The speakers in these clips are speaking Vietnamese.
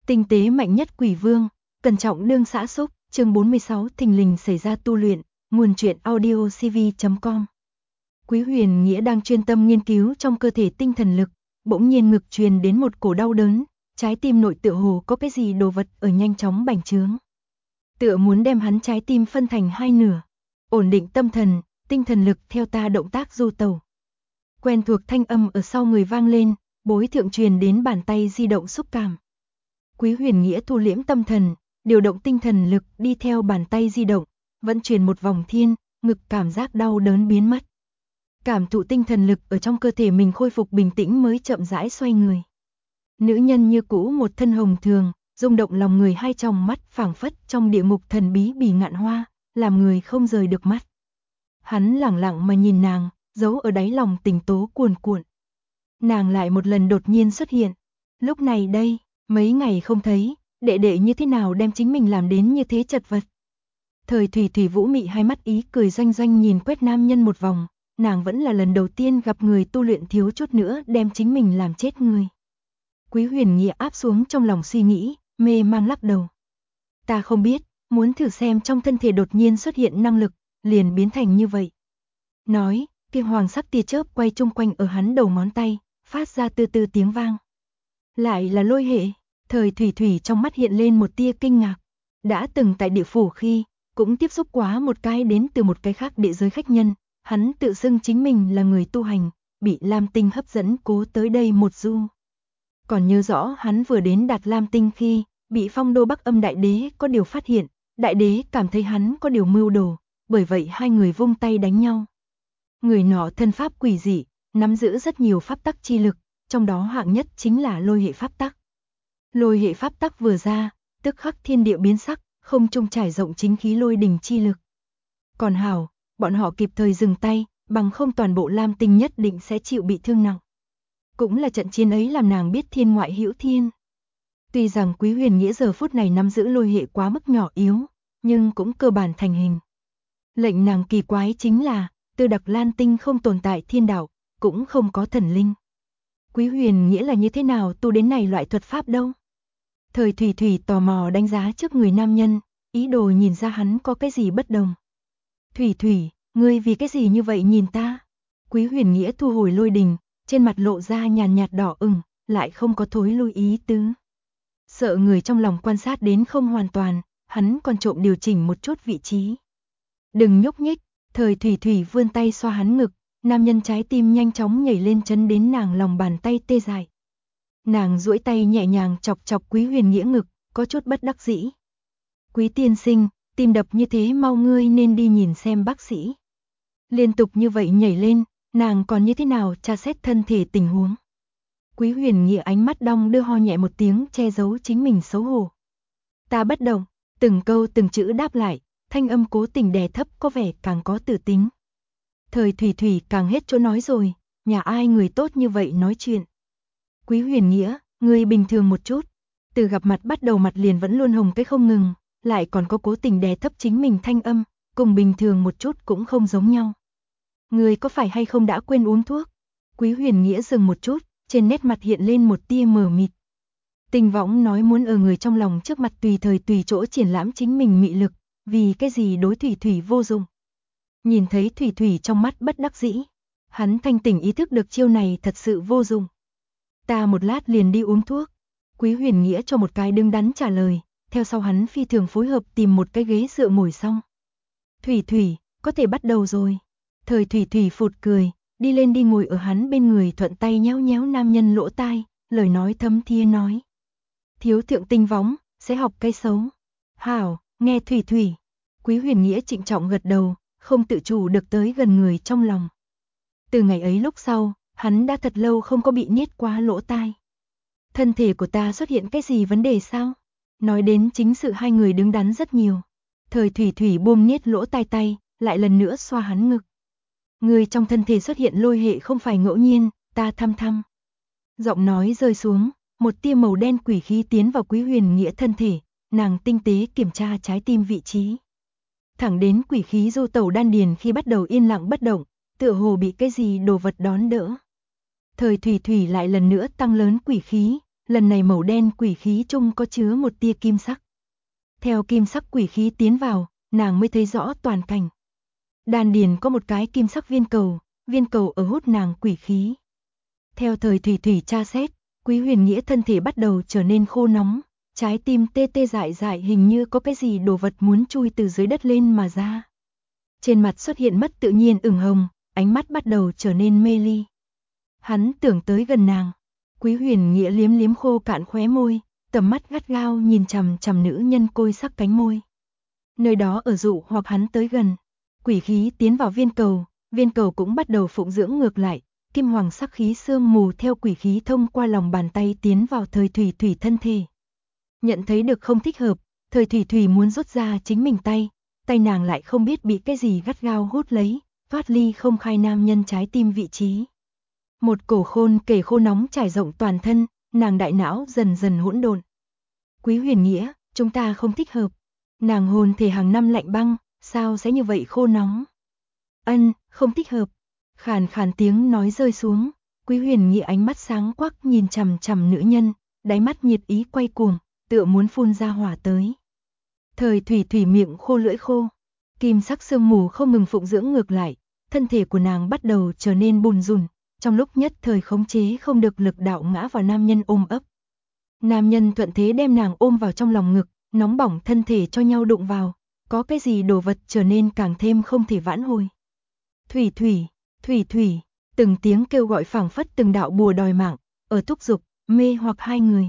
Tinh tế mạnh nhất quỷ vương, cẩn trọng đương xã xúc, chương 46 thình lình xảy ra tu luyện, nguồn truyện audio cv.com. Quý Huyền Nghĩa đang chuyên tâm nghiên cứu trong cơ thể tinh thần lực, bỗng nhiên ngực truyền đến một cổ đau đớn, trái tim nội tựa hồ có cái gì đồ vật ở nhanh chóng bành trướng. Tựa muốn đem hắn trái tim phân thành hai nửa. Ổn định tâm thần, tinh thần lực theo ta động tác du tẩu. Quen thuộc thanh âm ở sau người vang lên, bối thượng truyền đến bàn tay di động xúc cảm. Quý Huyền Nghĩa thu liễm tâm thần, điều động tinh thần lực đi theo bàn tay di động, vận chuyển một vòng thiên, ngực cảm giác đau đớn biến mất. Cảm thụ tinh thần lực ở trong cơ thể mình khôi phục bình tĩnh mới chậm rãi xoay người. Nữ nhân như cũ một thân hồng thường, rung động lòng người, hai tròng mắt phảng phất trong địa ngục thần bí bì ngạn hoa, làm người không rời được mắt. Hắn lẳng lặng mà nhìn nàng, giấu ở đáy lòng tình tố cuồn cuộn. Nàng lại một lần đột nhiên xuất hiện. Lúc này đây, mấy ngày không thấy, đệ đệ như thế nào đem chính mình làm đến như thế chật vật. Thời Thủy Thủy Vũ mị hai mắt ý cười doanh doanh nhìn quét nam nhân một vòng, nàng vẫn là lần đầu tiên gặp người tu luyện thiếu chút nữa đem chính mình làm chết người. Quý Huyền Nghĩa áp xuống trong lòng suy nghĩ, mê mang lắc đầu. Ta không biết, muốn thử xem trong thân thể đột nhiên xuất hiện năng lực, liền biến thành như vậy. Nói, kia hoàng sắc tia chớp quay chung quanh ở hắn đầu ngón tay, phát ra từ từ tiếng vang. Lại là lôi hệ, Thời Thủy Thủy trong mắt hiện lên một tia kinh ngạc. Đã từng tại địa phủ khi, cũng tiếp xúc quá một cái đến từ một cái khác địa giới khách nhân, hắn tự xưng chính mình là người tu hành, bị Lam Tinh hấp dẫn cố tới đây một du. Còn nhớ rõ hắn vừa đến Đạt Lam Tinh khi, bị Phong Đô Bắc Âm Đại Đế có điều phát hiện, Đại Đế cảm thấy hắn có điều mưu đồ, bởi vậy hai người vung tay đánh nhau. Người nọ thân pháp quỷ dị, nắm giữ rất nhiều pháp tắc chi lực, trong đó hạng nhất chính là lôi hệ pháp tắc. Lôi hệ pháp tắc vừa ra, tức khắc thiên địa biến sắc, không trung trải rộng chính khí lôi đình chi lực. Còn hảo, bọn họ kịp thời dừng tay, bằng không toàn bộ Lam Tinh nhất định sẽ chịu bị thương nặng. Cũng là trận chiến ấy làm nàng biết thiên ngoại hữu thiên. Tuy rằng Quý Huyền Nghĩa giờ phút này nắm giữ lôi hệ quá mức nhỏ yếu, nhưng cũng cơ bản thành hình. Lệnh nàng kỳ quái chính là, từ Đặc Lan Tinh không tồn tại thiên đạo, cũng không có thần linh. Quý Huyền Nghĩa là như thế nào tu đến này loại thuật pháp đâu? Thời Thủy Thủy tò mò đánh giá trước người nam nhân, ý đồ nhìn ra hắn có cái gì bất đồng. Thủy Thủy, ngươi vì cái gì như vậy nhìn ta? Quý Huyền Nghĩa thu hồi lôi đình, trên mặt lộ ra nhàn nhạt đỏ ửng, lại không có thối lui ý tứ. Sợ người trong lòng quan sát đến không hoàn toàn, hắn còn trộm điều chỉnh một chút vị trí. Đừng nhúc nhích, Thời Thủy Thủy vươn tay xoa hắn ngực, nam nhân trái tim nhanh chóng nhảy lên chấn đến nàng lòng bàn tay tê dại. Nàng duỗi tay nhẹ nhàng chọc chọc Quý Huyền Nghĩa ngực, có chút bất đắc dĩ. Quý tiên sinh, tim đập như thế mau, ngươi nên đi nhìn xem bác sĩ. Liên tục như vậy nhảy lên, nàng còn như thế nào tra xét thân thể tình huống. Quý Huyền Nghĩa ánh mắt đong đưa ho nhẹ một tiếng che giấu chính mình xấu hổ. Ta bất động, từng câu từng chữ đáp lại, thanh âm cố tình đè thấp có vẻ càng có tự tính. Thời Thủy Thủy càng hết chỗ nói rồi, nhà ai người tốt như vậy nói chuyện. Quý Huyền Nghĩa, người bình thường một chút, từ gặp mặt bắt đầu mặt liền vẫn luôn hồng cái không ngừng, lại còn có cố tình đè thấp chính mình thanh âm, cùng bình thường một chút cũng không giống nhau. Người có phải hay không đã quên uống thuốc? Quý Huyền Nghĩa dừng một chút, trên nét mặt hiện lên một tia mờ mịt. Tình võng nói muốn ở người trong lòng trước mặt tùy thời tùy chỗ triển lãm chính mình mị lực, vì cái gì đối Thủy Thủy vô dụng. Nhìn thấy Thủy Thủy trong mắt bất đắc dĩ, hắn thanh tỉnh ý thức được chiêu này thật sự vô dụng. Ta một lát liền đi uống thuốc. Quý Huyền Nghĩa cho một cái đứng đắn trả lời, theo sau hắn phi thường phối hợp tìm một cái ghế dựa ngồi xong. Thủy Thủy, có thể bắt đầu rồi. Thời Thủy Thủy phụt cười, đi lên đi ngồi ở hắn bên người, thuận tay nhéo nhéo nam nhân lỗ tai, lời nói thấm thía nói. Thiếu thượng tinh võng, sẽ học cái xấu. Hảo, nghe Thủy Thủy. Quý Huyền Nghĩa trịnh trọng gật đầu, không tự chủ được tới gần người trong lòng. Từ ngày ấy lúc sau, hắn đã thật lâu không có bị niết qua lỗ tai. Thân thể của ta xuất hiện cái gì vấn đề sao? Nói đến chính sự hai người đứng đắn rất nhiều. Thời Thủy Thủy buông niết lỗ tai tay, lại lần nữa xoa hắn ngực. Người trong thân thể xuất hiện lôi hệ không phải ngẫu nhiên, ta thăm thăm. Giọng nói rơi xuống, một tia màu đen quỷ khí tiến vào Quý Huyền Nghĩa thân thể, nàng tinh tế kiểm tra trái tim vị trí. Thẳng đến quỷ khí du tẩu đan điền khi bắt đầu yên lặng bất động, tựa hồ bị cái gì đồ vật đón đỡ. Thời Thủy Thủy lại lần nữa tăng lớn quỷ khí, lần này màu đen quỷ khí chung có chứa một tia kim sắc. Theo kim sắc quỷ khí tiến vào, nàng mới thấy rõ toàn cảnh. Đan điền có một cái kim sắc viên cầu ở hút nàng quỷ khí. Theo thời thủy thủy tra xét, Quý Huyền Nghĩa thân thể bắt đầu trở nên khô nóng, trái tim tê tê dại dại, hình như có cái gì đồ vật muốn chui từ dưới đất lên mà ra. Trên mặt xuất hiện mất tự nhiên ửng hồng, ánh mắt bắt đầu trở nên mê ly. Hắn tưởng tới gần nàng. Quý Huyền Nghĩa liếm liếm khô cạn khóe môi, tầm mắt gắt gao nhìn chằm chằm nữ nhân côi sắc cánh môi. Nơi đó ở dụ hoặc hắn tới gần. Quỷ khí tiến vào viên cầu cũng bắt đầu phụng dưỡng ngược lại, kim hoàng sắc khí sương mù theo quỷ khí thông qua lòng bàn tay tiến vào thời thủy thủy thân thể. Nhận thấy được không thích hợp, thời thủy thủy muốn rút ra chính mình tay nàng lại không biết bị cái gì gắt gao hút lấy, thoát ly không khai nam nhân trái tim vị trí. Một cổ khôn kể khô nóng trải rộng toàn thân, nàng đại não dần dần hỗn độn. Quý Huyền Nghĩa, chúng ta không thích hợp. Nàng hồn thể hàng năm lạnh băng, sao sẽ như vậy khô nóng? Không thích hợp. Khàn khàn tiếng nói rơi xuống, Quý Huyền Nghĩa ánh mắt sáng quắc nhìn chằm chằm nữ nhân, đáy mắt nhiệt ý quay cuồng, tựa muốn phun ra hỏa tới. Thời thủy thủy miệng khô lưỡi khô, kim sắc sương mù không ngừng phụng dưỡng ngược lại, thân thể của nàng bắt đầu trở nên bùn rùn, trong lúc nhất thời khống chế không được lực đạo ngã vào nam nhân ôm ấp. Nam nhân thuận thế đem nàng ôm vào trong lòng ngực, nóng bỏng thân thể cho nhau đụng vào, có cái gì đồ vật trở nên càng thêm không thể vãn hồi. Thủy thủy, thủy thủy, từng tiếng kêu gọi phảng phất từng đạo bùa đòi mạng, ở thúc giục, mê hoặc hai người.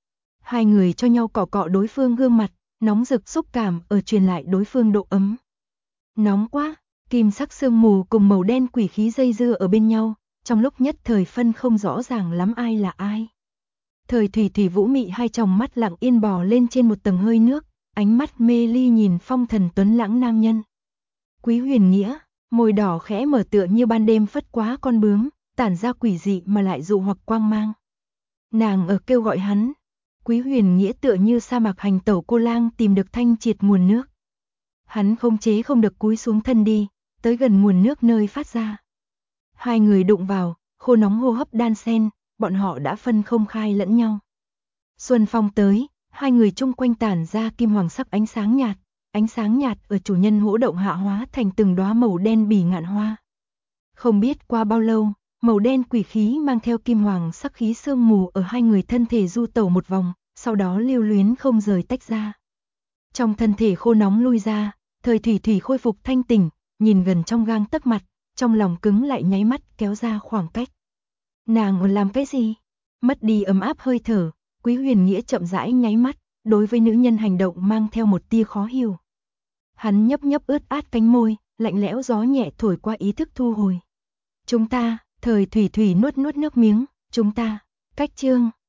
Hai người cho nhau cọ cọ đối phương gương mặt, nóng rực xúc cảm ở truyền lại đối phương độ ấm. Nóng quá, kim sắc sương mù cùng màu đen quỷ khí dây dưa ở bên nhau, trong lúc nhất thời phân không rõ ràng lắm ai là ai. Thời thủy thủy vũ mị hai tròng mắt lặng yên bò lên trên một tầng hơi nước, ánh mắt mê ly nhìn phong thần tuấn lãng nam nhân. Quý Huyền Nghĩa, môi đỏ khẽ mở tựa như ban đêm phất quá con bướm, tản ra quỷ dị mà lại dụ hoặc quang mang. Nàng ở kêu gọi hắn. Quý Huyền Nghĩa tựa như sa mạc hành tẩu cô lang tìm được thanh triệt nguồn nước. Hắn không chế không được cúi xuống thân đi, tới gần nguồn nước nơi phát ra. Hai người đụng vào, khô nóng hô hấp đan xen, bọn họ đã phân không khai lẫn nhau. Xuân phong tới, hai người chung quanh tản ra kim hoàng sắc ánh sáng nhạt ở chủ nhân hỗ động hạ hóa thành từng đóa màu đen bỉ ngạn hoa. Không biết qua bao lâu, màu đen quỷ khí mang theo kim hoàng sắc khí sương mù ở hai người thân thể du tẩu một vòng, sau đó lưu luyến không rời tách ra. Trong thân thể khô nóng lui ra, thời thủy thủy khôi phục thanh tỉnh, nhìn gần trong gang tấc mặt, trong lòng cứng lại nháy mắt kéo ra khoảng cách. Nàng làm cái gì? Mất đi ấm áp hơi thở, Quý Huyền Nghĩa chậm rãi nháy mắt, đối với nữ nhân hành động mang theo một tia khó hiểu. Hắn nhấp nhấp ướt át cánh môi, lạnh lẽo gió nhẹ thổi qua ý thức thu hồi. Chúng ta, thời thủy thủy nuốt nuốt nước miếng, chúng ta, cách chương.